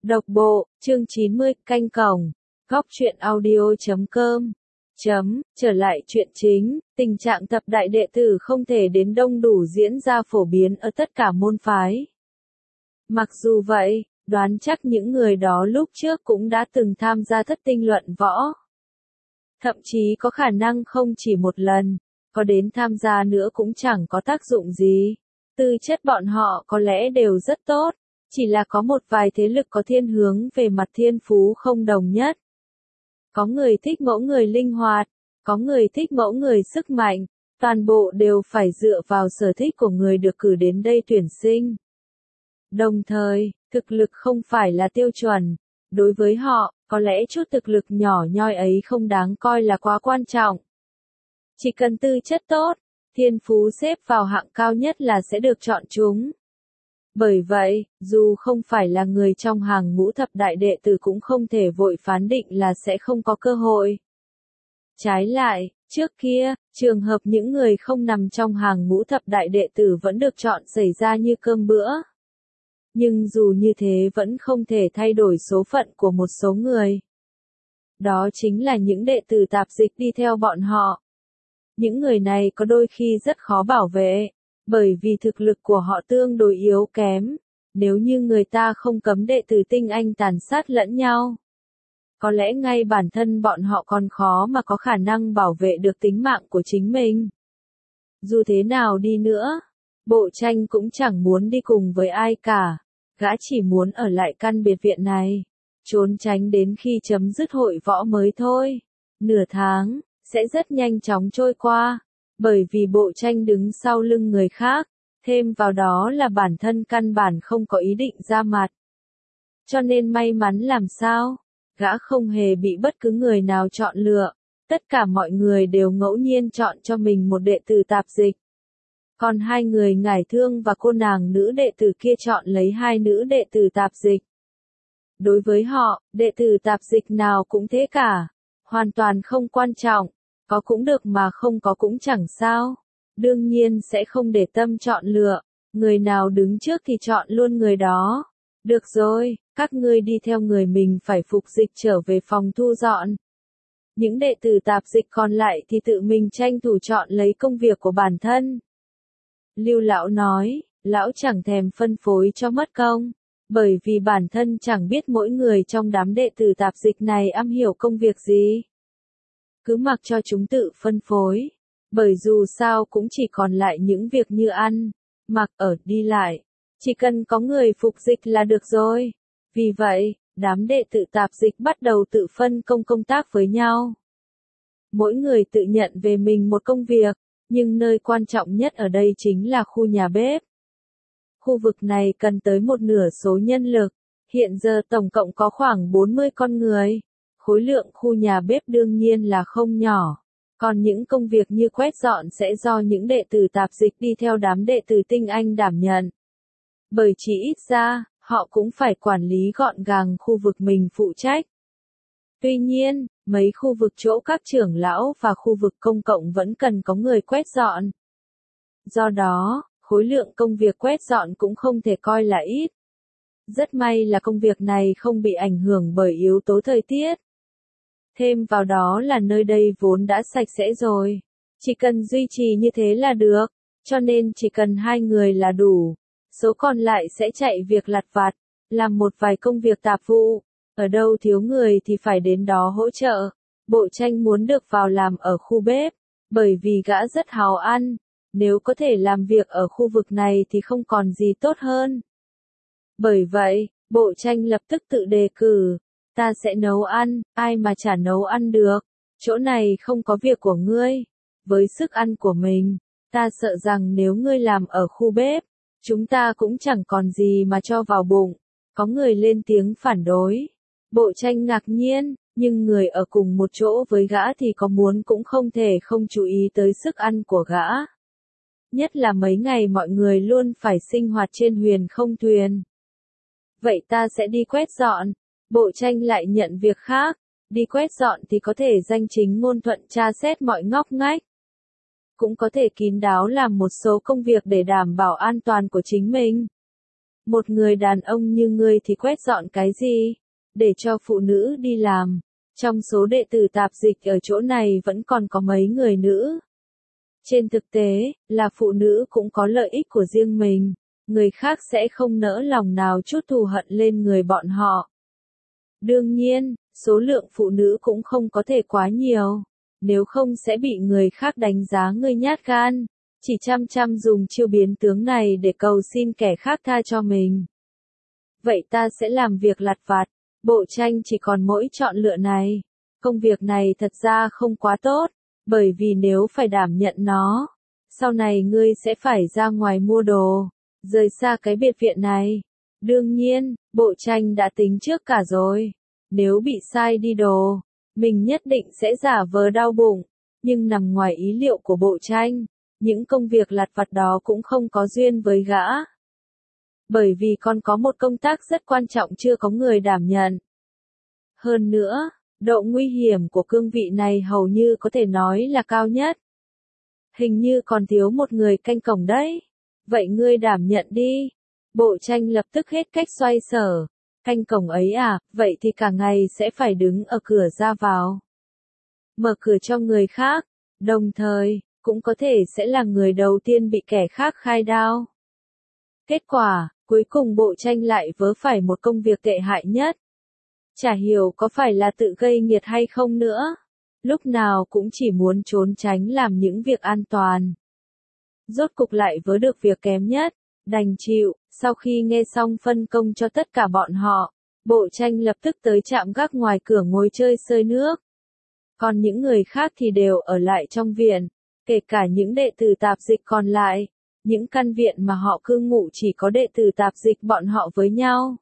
Độc bộ, chương 90, canh cổng. Góc truyện audio.com. Trở lại chuyện chính, tình trạng tập đại đệ tử không thể đến đông đủ diễn ra phổ biến ở tất cả môn phái. Mặc dù vậy, đoán chắc những người đó lúc trước cũng đã từng tham gia thất tinh luận võ. Thậm chí có khả năng không chỉ một lần, có đến tham gia nữa cũng chẳng có tác dụng gì. Tư chất bọn họ có lẽ đều rất tốt, chỉ là có một vài thế lực có thiên hướng về mặt thiên phú không đồng nhất. Có người thích mẫu người linh hoạt, có người thích mẫu người sức mạnh, toàn bộ đều phải dựa vào sở thích của người được cử đến đây tuyển sinh. Đồng thời, thực lực không phải là tiêu chuẩn, đối với họ, có lẽ chút thực lực nhỏ nhoi ấy không đáng coi là quá quan trọng. Chỉ cần tư chất tốt, thiên phú xếp vào hạng cao nhất là sẽ được chọn chúng. Bởi vậy, dù không phải là người trong hàng ngũ thập đại đệ tử cũng không thể vội phán định là sẽ không có cơ hội. Trái lại, trước kia, trường hợp những người không nằm trong hàng ngũ thập đại đệ tử vẫn được chọn xảy ra như cơm bữa. Nhưng dù như thế vẫn không thể thay đổi số phận của một số người. Đó chính là những đệ tử tạp dịch đi theo bọn họ. Những người này có đôi khi rất khó bảo vệ, bởi vì thực lực của họ tương đối yếu kém, nếu như người ta không cấm đệ tử tinh anh tàn sát lẫn nhau. Có lẽ ngay bản thân bọn họ còn khó mà có khả năng bảo vệ được tính mạng của chính mình. Dù thế nào đi nữa, Bộ Tranh cũng chẳng muốn đi cùng với ai cả, gã chỉ muốn ở lại căn biệt viện này, trốn tránh đến khi chấm dứt hội võ mới thôi. Nửa tháng sẽ rất nhanh chóng trôi qua, bởi vì Bộ Tranh đứng sau lưng người khác, thêm vào đó là bản thân căn bản không có ý định ra mặt. Cho nên may mắn làm sao, gã không hề bị bất cứ người nào chọn lựa, tất cả mọi người đều ngẫu nhiên chọn cho mình một đệ tử tạp dịch. Còn hai người ngải thương và cô nàng nữ đệ tử kia chọn lấy hai nữ đệ tử tạp dịch. Đối với họ, đệ tử tạp dịch nào cũng thế cả, hoàn toàn không quan trọng, có cũng được mà không có cũng chẳng sao. Đương nhiên sẽ không để tâm chọn lựa, người nào đứng trước thì chọn luôn người đó. Được rồi, các ngươi đi theo người mình phải phục dịch trở về phòng thu dọn. Những đệ tử tạp dịch còn lại thì tự mình tranh thủ chọn lấy công việc của bản thân. Lưu lão nói, lão chẳng thèm phân phối cho mất công, bởi vì bản thân chẳng biết mỗi người trong đám đệ tử tạp dịch này am hiểu công việc gì. Cứ mặc cho chúng tự phân phối, bởi dù sao cũng chỉ còn lại những việc như ăn, mặc ở, đi lại. Chỉ cần có người phục dịch là được rồi. Vì vậy, đám đệ tử tạp dịch bắt đầu tự phân công tác với nhau. Mỗi người tự nhận về mình một công việc, nhưng nơi quan trọng nhất ở đây chính là khu nhà bếp. Khu vực này cần tới một nửa số nhân lực, hiện giờ tổng cộng có khoảng 40 con người. Khối lượng khu nhà bếp đương nhiên là không nhỏ. Còn những công việc như quét dọn sẽ do những đệ tử tạp dịch đi theo đám đệ tử tinh anh đảm nhận. Bởi chỉ ít ra, họ cũng phải quản lý gọn gàng khu vực mình phụ trách. Tuy nhiên, mấy khu vực chỗ các trưởng lão và khu vực công cộng vẫn cần có người quét dọn. Do đó, khối lượng công việc quét dọn cũng không thể coi là ít. Rất may là công việc này không bị ảnh hưởng bởi yếu tố thời tiết. Thêm vào đó là nơi đây vốn đã sạch sẽ rồi. Chỉ cần duy trì như thế là được, cho nên chỉ cần hai người là đủ. Số còn lại sẽ chạy việc lặt vặt, làm một vài công việc tạp vụ. Ở đâu thiếu người thì phải đến đó hỗ trợ. Bộ Tranh muốn được vào làm ở khu bếp, bởi vì gã rất háo ăn. Nếu có thể làm việc ở khu vực này thì không còn gì tốt hơn. Bởi vậy, Bộ Tranh lập tức tự đề cử. Ta sẽ nấu ăn, ai mà chả nấu ăn được. Chỗ này không có việc của ngươi. Với sức ăn của mình, ta sợ rằng nếu ngươi làm ở khu bếp, chúng ta cũng chẳng còn gì mà cho vào bụng. Có người lên tiếng phản đối. Bộ Tranh ngạc nhiên, nhưng người ở cùng một chỗ với gã thì có muốn cũng không thể không chú ý tới sức ăn của gã. Nhất là mấy ngày mọi người luôn phải sinh hoạt trên huyền không thuyền. Vậy ta sẽ đi quét dọn. Bộ Tranh lại nhận việc khác. Đi quét dọn thì có thể danh chính ngôn thuận tra xét mọi ngóc ngách. Cũng có thể kín đáo làm một số công việc để đảm bảo an toàn của chính mình. Một người đàn ông như ngươi thì quét dọn cái gì? Để cho phụ nữ đi làm. Trong số đệ tử tạp dịch ở chỗ này vẫn còn có mấy người nữ. Trên thực tế, là phụ nữ cũng có lợi ích của riêng mình. Người khác sẽ không nỡ lòng nào chút thù hận lên người bọn họ. Đương nhiên, số lượng phụ nữ cũng không có thể quá nhiều. Nếu không sẽ bị người khác đánh giá ngươi nhát gan. Chỉ chăm chăm dùng chiêu biến tướng này để cầu xin kẻ khác tha cho mình. Vậy ta sẽ làm việc lặt vặt. Bộ tranh chỉ còn mỗi chọn lựa này. Công việc này thật ra không quá tốt. Bởi vì nếu phải đảm nhận nó, sau này ngươi sẽ phải ra ngoài mua đồ, rời xa cái biệt viện này. Đương nhiên, bộ tranh đã tính trước cả rồi. Nếu bị sai đi đồ, mình nhất định sẽ giả vờ đau bụng. Nhưng nằm ngoài ý liệu của bộ tranh, những công việc lặt vặt đó cũng không có duyên với gã. Bởi vì còn có một công tác rất quan trọng chưa có người đảm nhận. Hơn nữa, độ nguy hiểm của cương vị này hầu như có thể nói là cao nhất. Hình như còn thiếu một người canh cổng đấy. Vậy ngươi đảm nhận đi. Bộ tranh lập tức hết cách xoay sở. Canh cổng ấy à, vậy thì cả ngày sẽ phải đứng ở cửa ra vào. Mở cửa cho người khác, đồng thời, cũng có thể sẽ là người đầu tiên bị kẻ khác khai đao. Kết quả, cuối cùng bộ tranh lại vớ phải một công việc tệ hại nhất. Chả hiểu có phải là tự gây nghiệt hay không nữa. Lúc nào cũng chỉ muốn trốn tránh làm những việc an toàn. Rốt cục lại vớ được việc kém nhất, đành chịu. Sau khi nghe xong phân công cho tất cả bọn họ, bộ tranh lập tức tới trạm gác ngoài cửa ngồi chơi sơi nước. Còn những người khác thì đều ở lại trong viện, kể cả những đệ tử tạp dịch còn lại. Những căn viện mà họ cư ngụ chỉ có đệ tử tạp dịch bọn họ với nhau.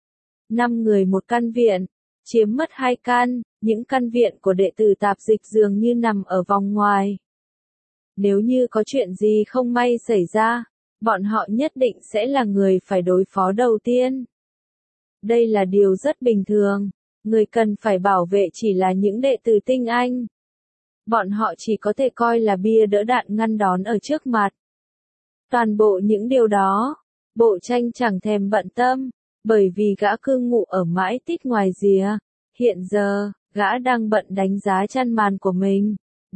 5 người một căn viện, chiếm mất 2 căn, những căn viện của đệ tử tạp dịch dường như nằm ở vòng ngoài. Nếu như có chuyện gì không may xảy ra, bọn họ nhất định sẽ là người phải đối phó đầu tiên. Đây là điều rất bình thường, người cần phải bảo vệ chỉ là những đệ tử tinh anh. Bọn họ chỉ có thể coi là bia đỡ đạn ngăn đón ở trước mặt. Toàn bộ những điều đó, bộ tranh chẳng thèm bận tâm, bởi vì gã cư ngụ ở mãi tít ngoài rìa. Hiện giờ, gã đang bận đánh giá chăn màn của mình.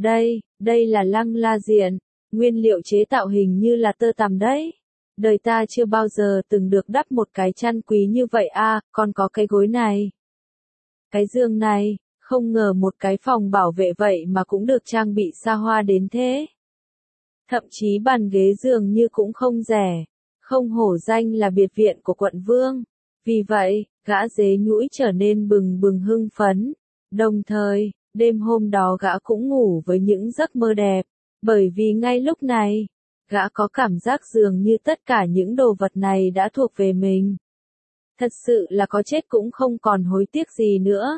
Đây là lăng la diện, nguyên liệu chế tạo hình như là tơ tằm đấy. Đời ta chưa bao giờ từng được đắp một cái chăn quý như vậy à, còn có cái gối này. Cái giường này, không ngờ một cái phòng bảo vệ vậy mà cũng được trang bị xa hoa đến thế. Thậm chí bàn ghế giường như cũng không rẻ, không hổ danh là biệt viện của quận vương. Vì vậy, gã dế nhũi trở nên bừng bừng hưng phấn. Đồng thời, đêm hôm đó gã cũng ngủ với những giấc mơ đẹp, bởi vì ngay lúc này, gã có cảm giác dường như tất cả những đồ vật này đã thuộc về mình. Thật sự là có chết cũng không còn hối tiếc gì nữa.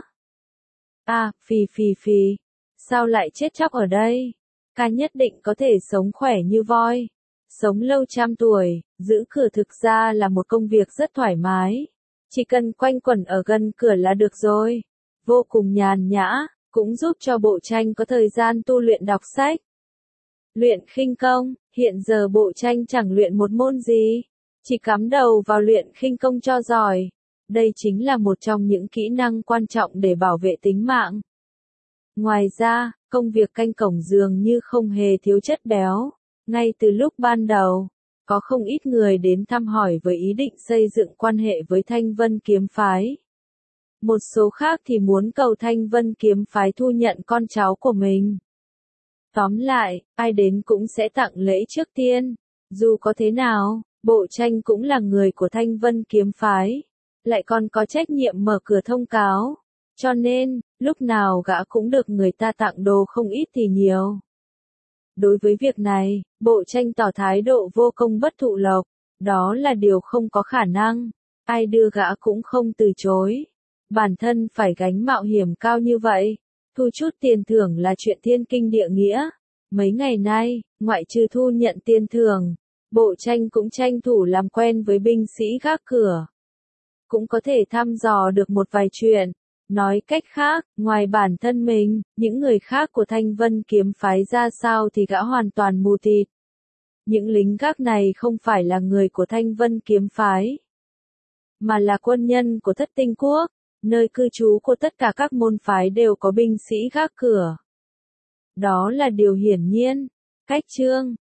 À, phì, sao lại chết chóc ở đây? Ca nhất định có thể sống khỏe như voi, sống lâu trăm tuổi, giữ cửa thực ra là một công việc rất thoải mái. Chỉ cần quanh quẩn ở gần cửa là được rồi. Vô cùng nhàn nhã, cũng giúp cho bộ tranh có thời gian tu luyện đọc sách. Luyện khinh công, hiện giờ bộ tranh chẳng luyện một môn gì, chỉ cắm đầu vào luyện khinh công cho giỏi. Đây chính là một trong những kỹ năng quan trọng để bảo vệ tính mạng. Ngoài ra, công việc canh cổng dường như không hề thiếu chất béo. Ngay từ lúc ban đầu, có không ít người đến thăm hỏi với ý định xây dựng quan hệ với Thanh Vân Kiếm Phái. Một số khác thì muốn cầu Thanh Vân Kiếm Phái thu nhận con cháu của mình. Tóm lại, ai đến cũng sẽ tặng lễ trước tiên. Dù có thế nào, bộ tranh cũng là người của Thanh Vân Kiếm Phái, lại còn có trách nhiệm mở cửa thông cáo. Cho nên, lúc nào gã cũng được người ta tặng đồ không ít thì nhiều. Đối với việc này, bộ tranh tỏ thái độ vô công bất thụ lộc. Đó là điều không có khả năng. Ai đưa gã cũng không từ chối. Bản thân phải gánh mạo hiểm cao như vậy. Thu chút tiền thưởng là chuyện thiên kinh địa nghĩa. Mấy ngày nay, ngoại trừ thu nhận tiền thưởng, bộ tranh cũng tranh thủ làm quen với binh sĩ gác cửa. Cũng có thể thăm dò được một vài chuyện. Nói cách khác, ngoài bản thân mình, những người khác của Thanh Vân Kiếm Phái ra sao thì gã hoàn toàn mù tịt. Những lính gác này không phải là người của Thanh Vân Kiếm Phái. mà là quân nhân của Thất Tinh Quốc, nơi cư trú của tất cả các môn phái đều có binh sĩ gác cửa. Đó là điều hiển nhiên. Cách chương